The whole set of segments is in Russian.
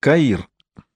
Каир.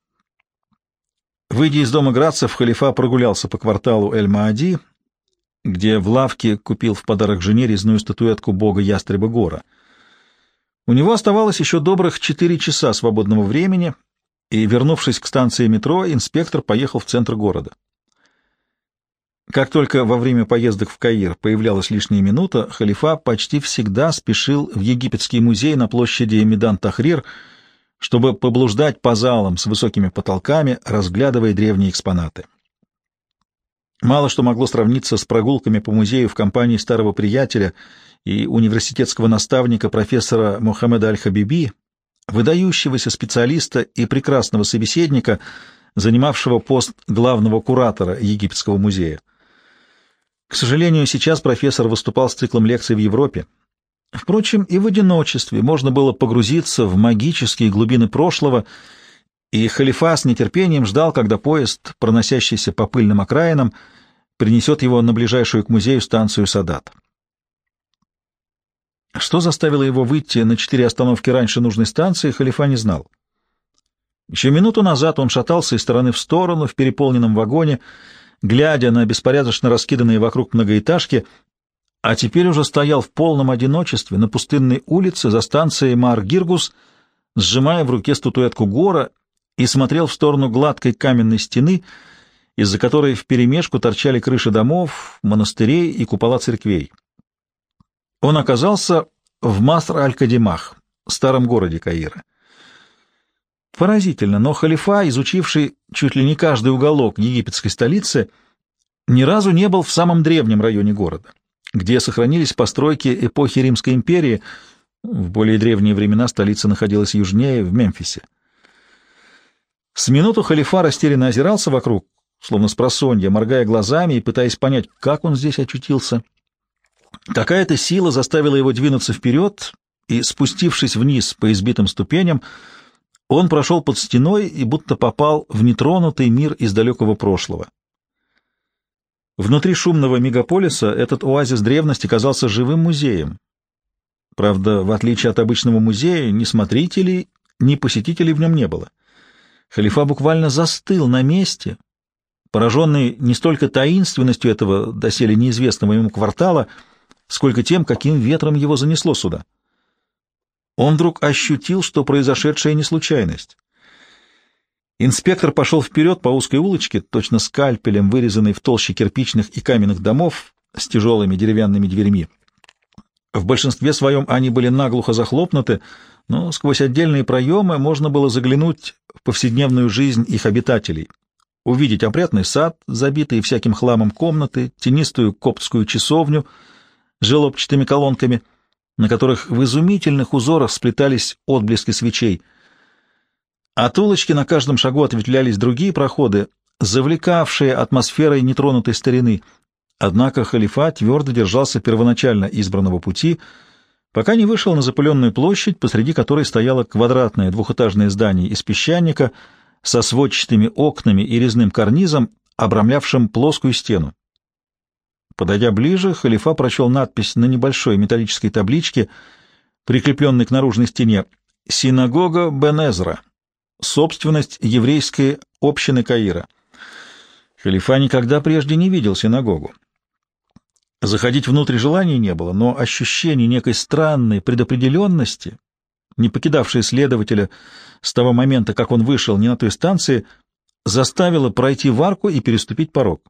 Выйдя из дома Грацев, халифа прогулялся по кварталу Эль-Маади, где в лавке купил в подарок жене резную статуэтку бога ястреба Гора. У него оставалось еще добрых 4 часа свободного времени, и, вернувшись к станции метро, инспектор поехал в центр города. Как только во время поездок в Каир появлялась лишняя минута, халифа почти всегда спешил в египетский музей на площади Мейдан-Тахрир, чтобы поблуждать по залам с высокими потолками, разглядывая древние экспонаты. Мало что могло сравниться с прогулками по музею в компании старого приятеля и университетского наставника профессора Мохаммеда Аль-Хабиби, выдающегося специалиста и прекрасного собеседника, занимавшего пост главного куратора Египетского музея. К сожалению, сейчас профессор выступал с циклом лекций в Европе. Впрочем, и в одиночестве можно было погрузиться в магические глубины прошлого, и халифа с нетерпением ждал, когда поезд, проносящийся по пыльным окраинам, принесет его на ближайшую к музею станцию Садат. Что заставило его выйти на 4 остановки раньше нужной станции, халифа не знал. Еще минуту назад он шатался из стороны в сторону в переполненном вагоне, глядя на беспорядочно раскиданные вокруг многоэтажки, а теперь уже стоял в полном одиночестве на пустынной улице за станцией Маар-Гиргус, сжимая в руке статуэтку Гора, и смотрел в сторону гладкой каменной стены, из-за которой вперемешку торчали крыши домов, монастырей и купола церквей. Он оказался в Маср-аль-Кадимах, старом городе Каира. Поразительно, но халифа, изучивший чуть ли не каждый уголок египетской столицы, ни разу не был в самом древнем районе города, где сохранились постройки эпохи Римской империи. В более древние времена столица находилась южнее, в Мемфисе. С минуту халифа растерянно озирался вокруг, словно спросонья, моргая глазами и пытаясь понять, как он здесь очутился. Какая-то сила заставила его двинуться вперед, и, спустившись вниз по избитым ступеням, он прошел под стеной и будто попал в нетронутый мир из далекого прошлого. Внутри шумного мегаполиса этот оазис древности казался живым музеем. Правда, в отличие от обычного музея, ни смотрителей, ни посетителей в нем не было. Халифа буквально застыл на месте, пораженный не столько таинственностью этого доселе неизвестного ему квартала, сколько тем, каким ветром его занесло сюда. Он вдруг ощутил, что произошедшее не случайность. Инспектор пошел вперед по узкой улочке, точно скальпелем, вырезанной в толще кирпичных и каменных домов с тяжелыми деревянными дверьми. В большинстве своем они были наглухо захлопнуты, но сквозь отдельные проемы можно было заглянуть в повседневную жизнь их обитателей, увидеть опрятный сад, забитый всяким хламом комнаты, тенистую коптскую часовню с желобчатыми колонками, на которых в изумительных узорах сплетались отблески свечей. От улочки на каждом шагу ответвлялись другие проходы, завлекавшие атмосферой нетронутой старины. Однако халифа твердо держался первоначально избранного пути, пока не вышел на запыленную площадь, посреди которой стояло квадратное двухэтажное здание из песчаника со сводчатыми окнами и резным карнизом, обрамлявшим плоскую стену. Подойдя ближе, халифа прочел надпись на небольшой металлической табличке, прикрепленной к наружной стене: «Синагога Бен-Эзра. Собственность еврейской общины Каира». Халифа никогда прежде не видел синагогу. Заходить внутрь желания не было, но ощущение некой странной предопределенности, не покидавшее следователя с того момента, как он вышел не на той станции, заставило пройти в арку и переступить порог.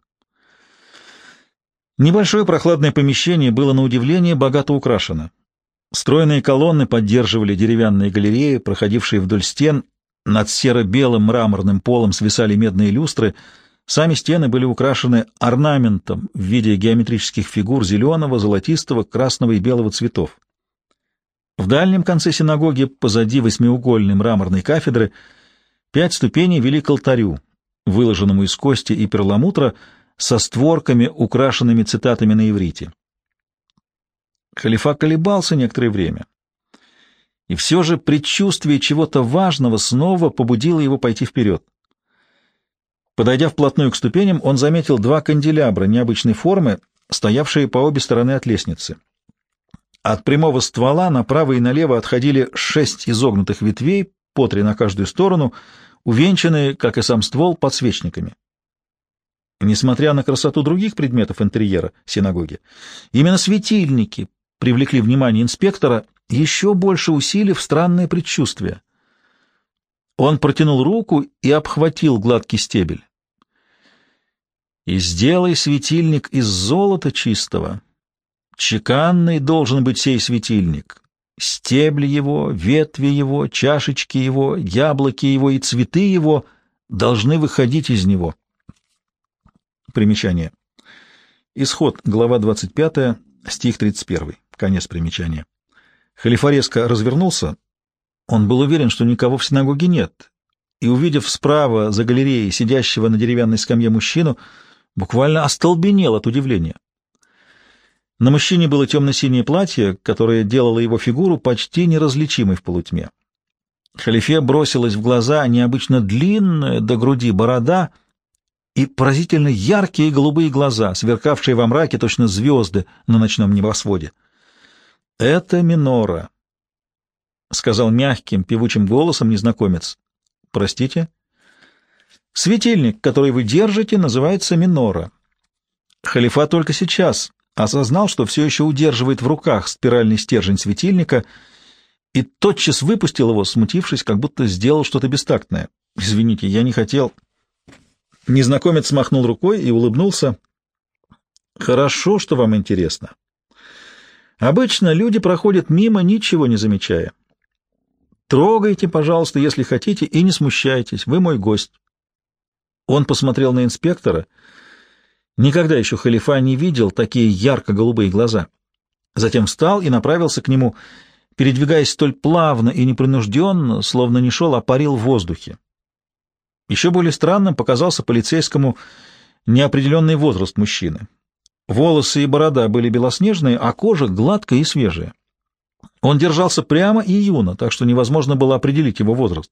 Небольшое прохладное помещение было на удивление богато украшено. Стройные колонны поддерживали деревянные галереи, проходившие вдоль стен, над серо-белым мраморным полом свисали медные люстры, сами стены были украшены орнаментом в виде геометрических фигур зеленого, золотистого, красного и белого цветов. В дальнем конце синагоги, позади восьмиугольной мраморной кафедры, 5 ступеней вели к алтарю, выложенному из кости и перламутра, со створками, украшенными цитатами на иврите. Халифа колебался некоторое время, и все же предчувствие чего-то важного снова побудило его пойти вперед. Подойдя вплотную к ступеням, он заметил 2 канделябра необычной формы, стоявшие по обе стороны от лестницы. От прямого ствола направо и налево отходили 6 изогнутых ветвей, по три на каждую сторону, увенчанные, как и сам ствол, подсвечниками. Несмотря на красоту других предметов интерьера синагоги, именно светильники привлекли внимание инспектора, еще больше усилив странное предчувствие. Он протянул руку и обхватил гладкий стебель. «И сделай светильник из золота чистого. Чеканный должен быть сей светильник. Стебли его, ветви его, чашечки его, яблоки его и цветы его должны выходить из него». Примечание. Исход, глава 25, стих 31. Конец примечания. Халифа резко развернулся. Он был уверен, что никого в синагоге нет, и, увидев справа за галереей сидящего на деревянной скамье мужчину, буквально остолбенел от удивления. На мужчине было темно-синее платье, которое делало его фигуру почти неразличимой в полутьме. Халифе бросилась в глаза необычно длинная до груди борода и поразительно яркие голубые глаза, сверкавшие во мраке точно звезды на ночном небосводе. «Это минора», — сказал мягким, певучим голосом незнакомец. «Простите?» «Светильник, который вы держите, называется минора». Халифа только сейчас осознал, что все еще удерживает в руках спиральный стержень светильника, и тотчас выпустил его, смутившись, как будто сделал что-то бестактное. «Извините, я не хотел...» Незнакомец махнул рукой и улыбнулся. «Хорошо, что вам интересно. Обычно люди проходят мимо, ничего не замечая. Трогайте, пожалуйста, если хотите, и не смущайтесь, вы мой гость». Он посмотрел на инспектора. Никогда еще халифа не видел такие ярко-голубые глаза. Затем встал и направился к нему, передвигаясь столь плавно и непринужденно, словно не шел, а парил в воздухе. Еще более странным показался полицейскому неопределенный возраст мужчины. Волосы и борода были белоснежные, а кожа гладкая и свежая. Он держался прямо и юно, так что невозможно было определить его возраст.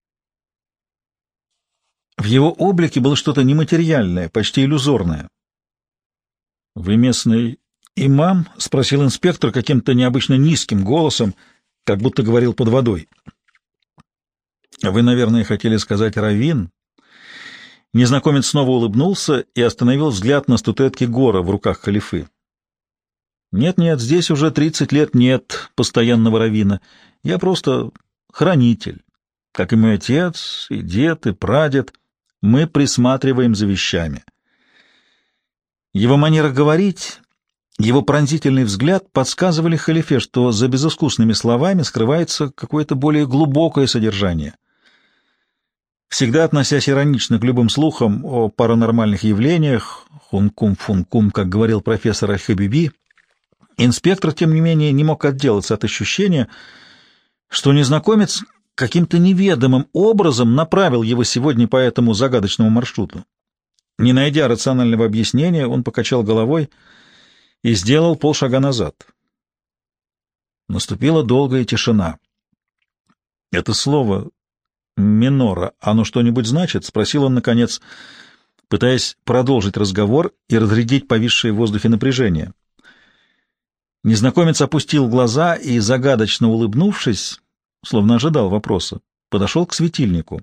В его облике было что-то нематериальное, почти иллюзорное. «Вы местный имам?» — спросил инспектор каким-то необычно низким голосом, как будто говорил под водой. «Вы, наверное, хотели сказать раввин?» Незнакомец снова улыбнулся и остановил взгляд на статуэтке Гора в руках халифы. «Нет-нет, здесь уже 30 лет нет постоянного раввина. Я просто хранитель. Как и мой отец, и дед, и прадед. Мы присматриваем за вещами». Его манера говорить, его пронзительный взгляд подсказывали халифе, что за безыскусными словами скрывается какое-то более глубокое содержание. Всегда относясь иронично к любым слухам о паранормальных явлениях, хункум-функум, как говорил профессор Аль-Хабиби, инспектор, тем не менее, не мог отделаться от ощущения, что незнакомец каким-то неведомым образом направил его сегодня по этому загадочному маршруту. Не найдя рационального объяснения, он покачал головой и сделал полшага назад. Наступила долгая тишина. «Это слово «минора», оно что-нибудь значит?» — спросил он, наконец, пытаясь продолжить разговор и разрядить повисшее в воздухе напряжение. Незнакомец опустил глаза и, загадочно улыбнувшись, словно ожидал вопроса, подошел к светильнику.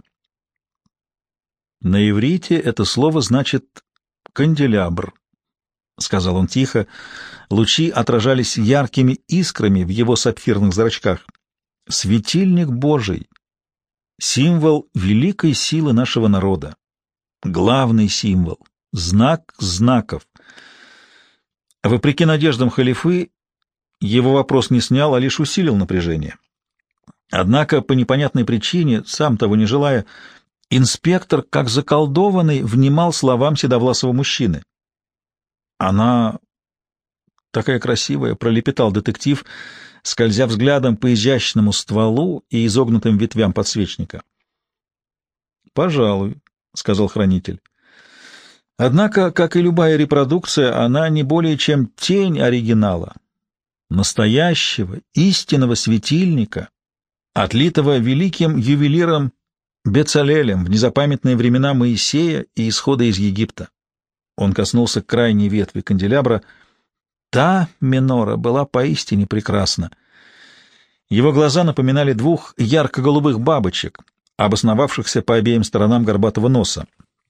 «На иврите это слово значит «канделябр», — сказал он тихо. Лучи отражались яркими искрами в его сапфирных зрачках. «Светильник Божий, символ великой силы нашего народа, главный символ, знак знаков». Вопреки надеждам халифы, его вопрос не снял, а лишь усилил напряжение. Однако, по непонятной причине, сам того не желая, инспектор, как заколдованный, внимал словам седовласого мужчины. «Она такая красивая», — пролепетал детектив, скользя взглядом по изящному стволу и изогнутым ветвям подсвечника. «Пожалуй», — сказал хранитель. «Однако, как и любая репродукция, она не более чем тень оригинала, настоящего, истинного светильника, отлитого великим ювелиром Бецалелем в незапамятные времена Моисея и исхода из Египта». Он коснулся крайней ветви канделябра. Та минора была поистине прекрасна. Его глаза напоминали двух ярко-голубых бабочек, обосновавшихся по обеим сторонам горбатого носа.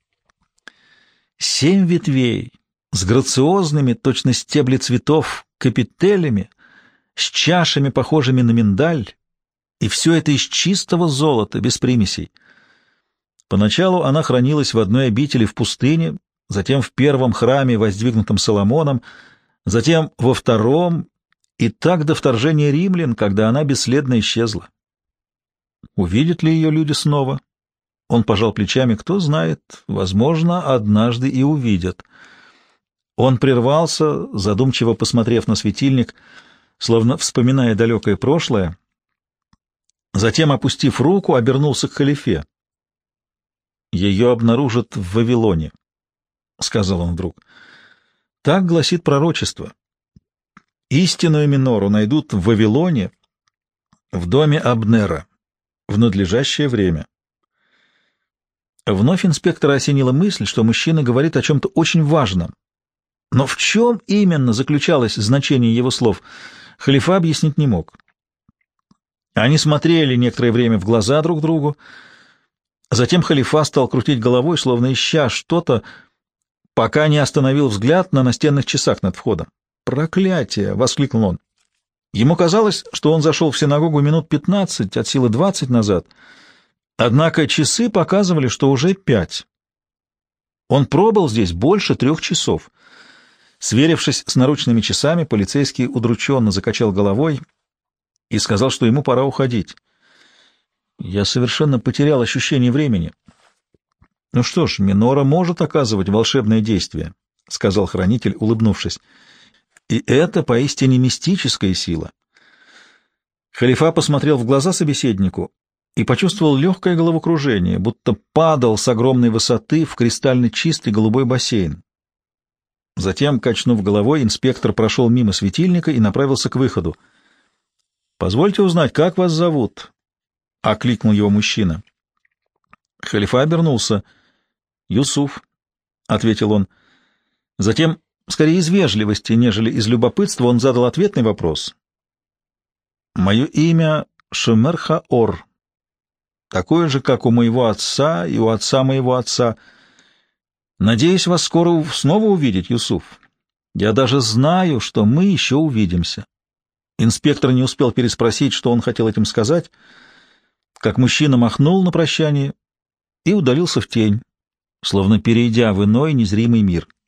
7 ветвей с грациозными, точно стебли цветов, капителями, с чашами, похожими на миндаль, и все это из чистого золота, без примесей. Поначалу она хранилась в одной обители в пустыне, затем в первом храме, воздвигнутом Соломоном, затем во втором, и так до вторжения римлян, когда она бесследно исчезла. Увидят ли ее люди снова? Он пожал плечами. Кто знает, возможно, однажды и увидят. Он прервался, задумчиво посмотрев на светильник, словно вспоминая далекое прошлое. Затем, опустив руку, обернулся к халифе. «Ее обнаружат в Вавилоне», — сказал он вдруг. «Так гласит пророчество. Истинную минору найдут в Вавилоне, в доме Абнера, в надлежащее время». Вновь инспектора осенила мысль, что мужчина говорит о чем-то очень важном. Но в чем именно заключалось значение его слов, халифа объяснить не мог. Они смотрели некоторое время в глаза друг другу. Затем халифа стал крутить головой, словно ища что-то, пока не остановил взгляд на настенных часах над входом. «Проклятие!» — воскликнул он. Ему казалось, что он зашел в синагогу минут 15, от силы 20 назад, однако часы показывали, что уже 5. Он пробыл здесь больше 3 часов. Сверившись с наручными часами, полицейский удрученно закачал головой и сказал, что ему пора уходить. Я совершенно потерял ощущение времени. — Ну что ж, минора может оказывать волшебное действие, — сказал хранитель, улыбнувшись. — И это поистине мистическая сила. Халифа посмотрел в глаза собеседнику и почувствовал легкое головокружение, будто падал с огромной высоты в кристально чистый голубой бассейн. Затем, качнув головой, инспектор прошел мимо светильника и направился к выходу. — Позвольте узнать, как вас зовут? — окликнул его мужчина. Халифа обернулся. — Юсуф, — ответил он. Затем, скорее из вежливости, нежели из любопытства, он задал ответный вопрос. — Мое имя Шумер Хаор, такое же, как у моего отца и у отца моего отца. Надеюсь вас скоро снова увидеть, Юсуф. Я даже знаю, что мы еще увидимся. Инспектор не успел переспросить, что он хотел этим сказать, как мужчина махнул на прощание и удалился в тень, словно перейдя в иной незримый мир.